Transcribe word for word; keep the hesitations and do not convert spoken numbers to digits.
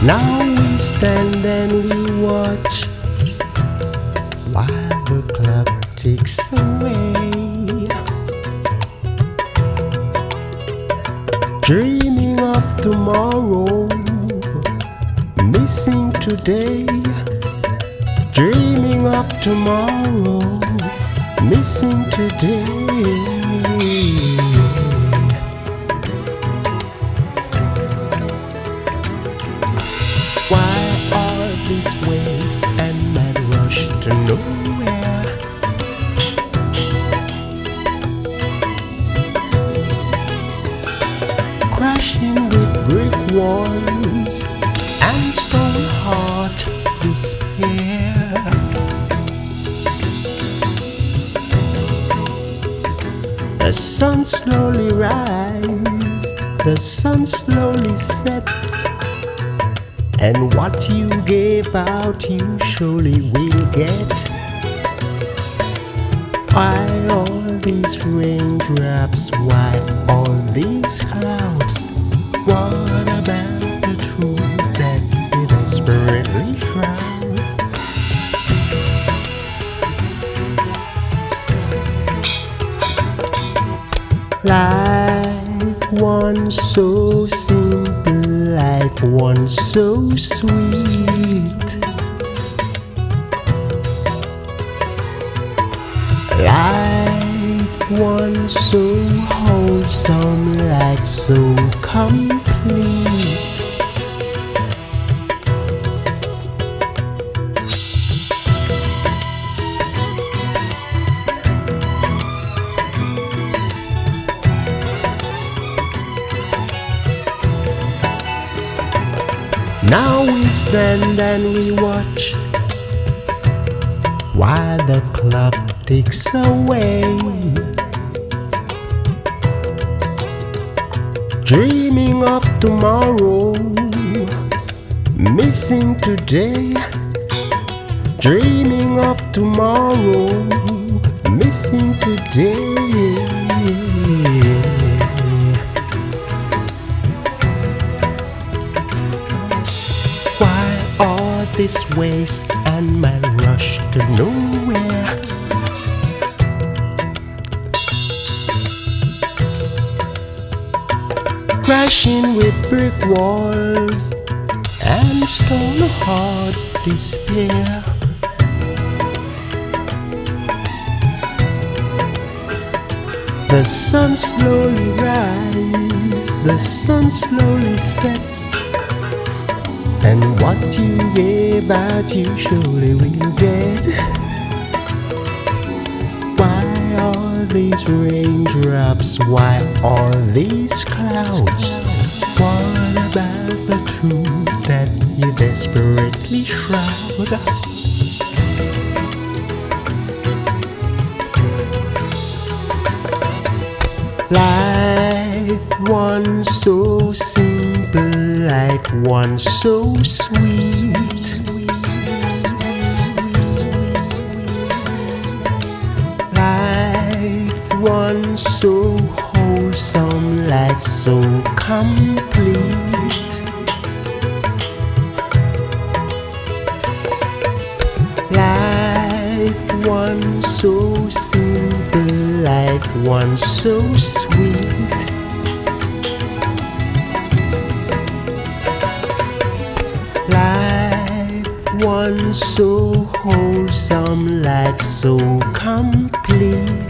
Now we stand and we watch while the clock ticks away, dreaming of tomorrow, missing today. Dreaming of tomorrow, missing today. Why are these ways and mad rush to nowhere? Crashing with brick walls and stone heart despair. The sun slowly rises, the sun slowly sets, and what you gave out you surely will get. Why all these raindrops, why all these clouds? What about the truth that you desperately shroud? Life once so simple, life once so sweet. Life once so wholesome, life so complete. Now we stand and we watch while the clock ticks away, dreaming of tomorrow, missing today. Dreaming of tomorrow, missing today. This waste and my rush to nowhere. Crashing with brick walls and stone hard despair. The sun slowly rises, the sun slowly sets, and what you gave out you surely will get. Why all these raindrops, why all these clouds? What about the truth that you desperately shroud? Life once so simple, life once so sweet. Life once so wholesome, life so complete. Life once so simple, life once so sweet. Life once so wholesome, life so complete.